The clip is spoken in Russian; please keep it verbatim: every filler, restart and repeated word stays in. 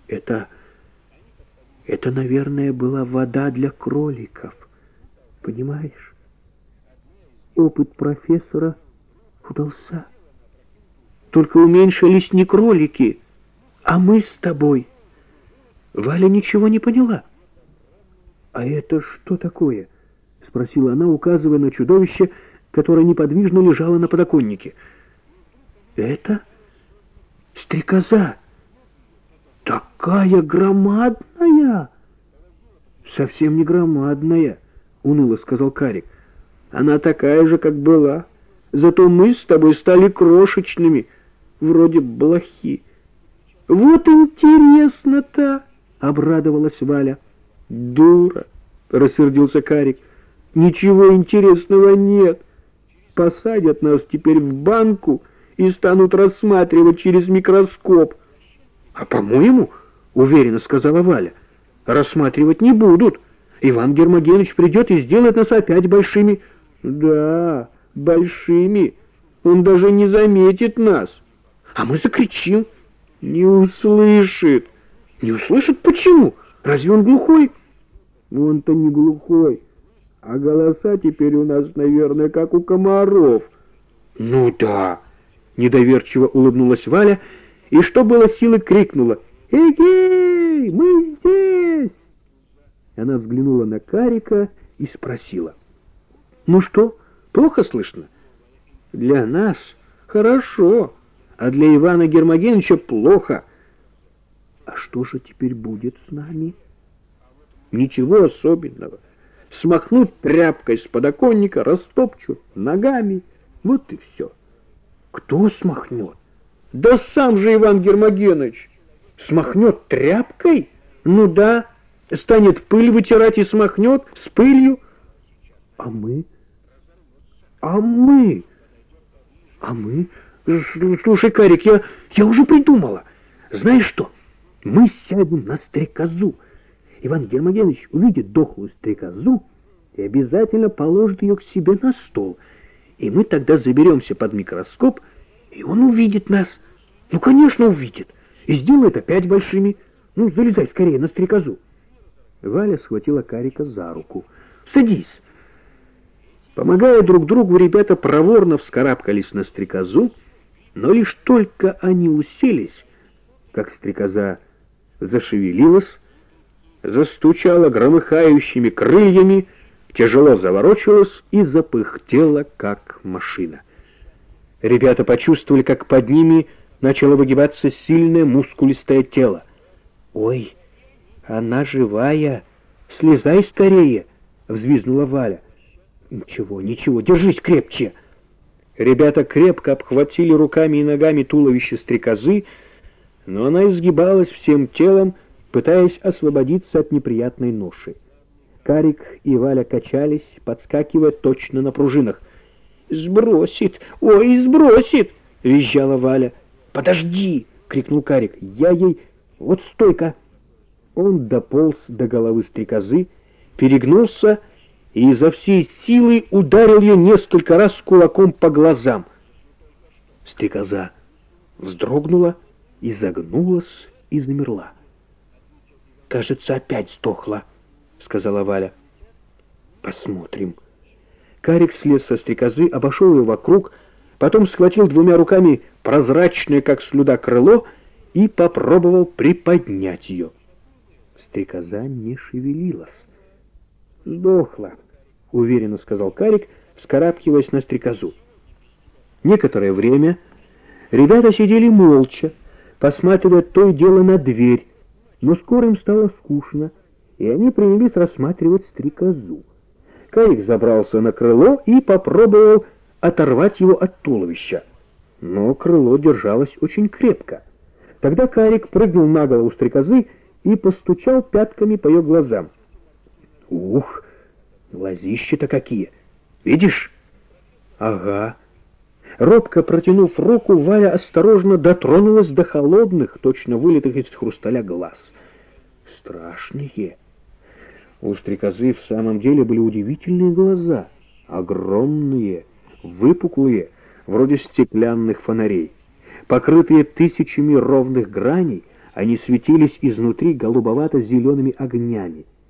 Это... это, наверное, была вода для кроликов. Понимаешь? Опыт профессора удался. Только уменьшились не кролики, а мы с тобой. Валя ничего не поняла. «А это что такое?» — спросила она, указывая на чудовище, которое неподвижно лежало на подоконнике. «Это стрекоза. Такая громадная!» «Совсем не громадная», — уныло сказал Карик. «Она такая же, как была. Зато мы с тобой стали крошечными, вроде блохи». «Вот интересно-то!» — обрадовалась Валя. «Дура!» — рассердился Карик. «Ничего интересного нет. Посадят нас теперь в банку и станут рассматривать через микроскоп». «А по-моему, — уверенно сказала Валя, — рассматривать не будут. Иван Гермогенович придет и сделает нас опять большими». «Да, большими. Он даже не заметит нас. А мы закричим». «Не услышит». «Не услышит? Почему? Разве он глухой?» «Он-то не глухой, а голоса теперь у нас, наверное, как у комаров». «Ну да», — недоверчиво улыбнулась Валя, и что было силы крикнула: «Эгей, мы здесь!» Она взглянула на Карика и спросила: «Ну что, плохо слышно?» «Для нас хорошо, а для Ивана Гермогеновича плохо». «А что же теперь будет с нами?» «Ничего особенного. Смахнут тряпкой с подоконника, растопчут ногами. Вот и все». «Кто смахнет?» «Да сам же Иван Гермогенович. Смахнет тряпкой? Ну да, станет пыль вытирать и смахнет с пылью». «А мы? А мы? А мы? Слушай, Карик, я, я уже придумала. Знаешь что? Мы сядем на стрекозу. Иван Гермогенович увидит дохлую стрекозу и обязательно положит ее к себе на стол. И мы тогда заберемся под микроскоп, и он увидит нас. Ну, конечно, увидит. И сделает опять большими. Ну, залезай скорее на стрекозу». Валя схватила Карика за руку. «Садись». Помогая друг другу, ребята проворно вскарабкались на стрекозу, но лишь только они уселись, как стрекоза зашевелилась, застучала громыхающими крыльями, тяжело заворочилась и запыхтела, как машина. Ребята почувствовали, как под ними начало выгибаться сильное мускулистое тело. «Ой, она живая! Слезай скорее!» — взвизгнула Валя. «Ничего, ничего, держись крепче!» Ребята крепко обхватили руками и ногами туловище стрекозы, но она изгибалась всем телом, пытаясь освободиться от неприятной ноши. Карик и Валя качались, подскакивая точно на пружинах. «Сбросит! Ой, сбросит!» — визжала Валя. «Подожди!» — крикнул Карик. «Я ей... Вот стойка!» Он дополз до головы стрекозы, перегнулся и изо всей силы ударил ее несколько раз кулаком по глазам. Стрекоза вздрогнула, изогнулась и замерла. «Кажется, опять сдохла», — сказала Валя. «Посмотрим». Карик слез со стрекозы, обошел ее вокруг, потом схватил двумя руками прозрачное, как слюда, крыло и попробовал приподнять ее. Стрекоза не шевелилась. «Сдохла», — уверенно сказал Карик, вскарабкиваясь на стрекозу. Некоторое время ребята сидели молча, посматривая то и дело на дверь, но скоро им стало скучно, и они принялись рассматривать стрекозу. Карик забрался на крыло и попробовал оторвать его от туловища, но крыло держалось очень крепко. Тогда Карик прыгнул на голову стрекозы и постучал пятками по ее глазам. «Ух, глазища-то какие! Видишь?» «Ага». Робко протянув руку, Валя осторожно дотронулась до холодных, точно вылитых из хрусталя глаз. Страшные. У стрекозы в самом деле были удивительные глаза, огромные, выпуклые, вроде стеклянных фонарей. Покрытые тысячами ровных граней, Они светились изнутри голубовато-зелеными огнями.